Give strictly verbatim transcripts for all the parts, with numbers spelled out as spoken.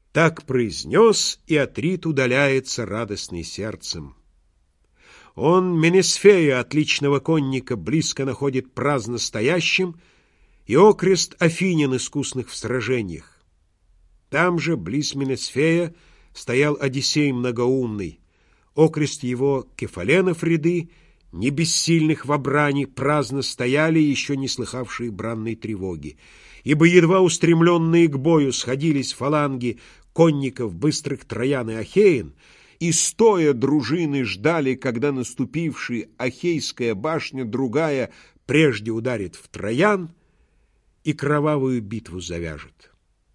Так произнес, и Атрит удаляется радостный сердцем. Он Менесфея, отличного конника, близко находит праздно стоящим, и окрест Афинян, искусных в сражениях. Там же, близ Менесфея, стоял Одиссей многоумный, окрест его Кефаленов ряды, не бессильных во брани, праздно стояли, еще не слыхавшие бранной тревоги, ибо едва устремленные к бою сходились фаланги конников быстрых Троян и Ахеин, и стоя дружины ждали, когда наступившая Ахейская башня другая прежде ударит в Троян и кровавую битву завяжет.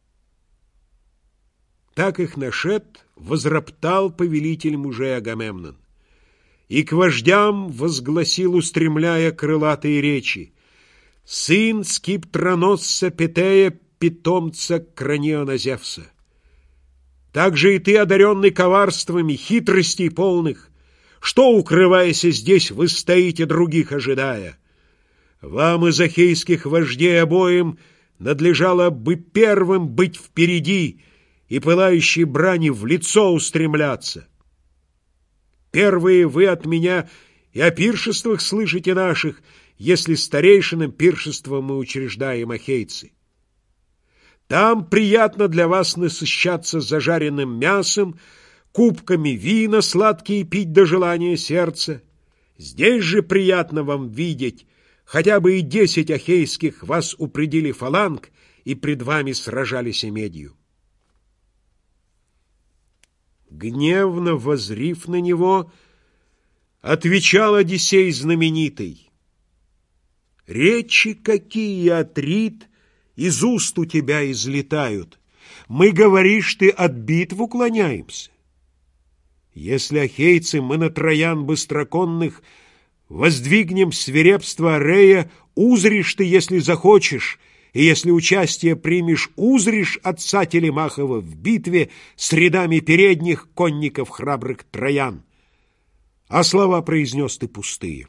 Так их нашед возроптал повелитель мужей Агамемнон, и к вождям возгласил, устремляя крылатые речи: «Сын скиптроносца Петея, питомца Краниона Зевса! Так же и ты, одаренный коварствами, хитростей полных, что, укрываясь здесь, вы стоите, других ожидая? Вам из ахейских вождей обоим надлежало бы первым быть впереди и пылающей брани в лицо устремляться. Первые вы от меня и о пиршествах слышите наших, если старейшинам пиршества мы учреждаем, ахейцы. Там приятно для вас насыщаться зажаренным мясом, кубками вина сладкие пить до желания сердца. Здесь же приятно вам видеть, хотя бы и десять ахейских вас упредили фаланг и пред вами сражались медью». Гневно возрив на него, отвечал Одиссей знаменитый: «Речи какие, Атрит, из уст у тебя излетают! Мы, говоришь ты, от битв уклоняемся. Если, ахейцы, мы на троян быстроконных воздвигнем свирепство Арея, узришь ты, если захочешь, и если участие примешь, узришь отца Телемахова в битве с рядами передних конников храбрых троян. А слова произнес ты пустые».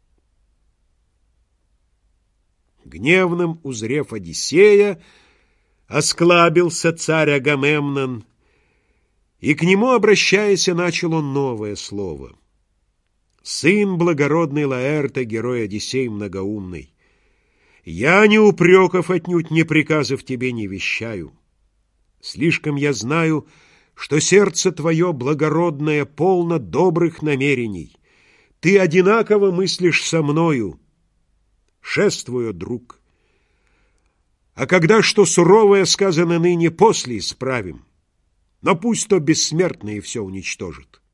Гневным узрев Одиссея, осклабился царь Агамемнон, и к нему, обращаясь, начал он новое слово: «Сын благородный Лаэрта, герой Одиссей многоумный, я ни упреков отнюдь, ни приказов тебе не вещаю. Слишком я знаю, что сердце твое благородное полно добрых намерений. Ты одинаково мыслишь со мною. Шествую, друг. А когда что суровое сказано ныне, после исправим. Но пусть то бессмертные все уничтожит».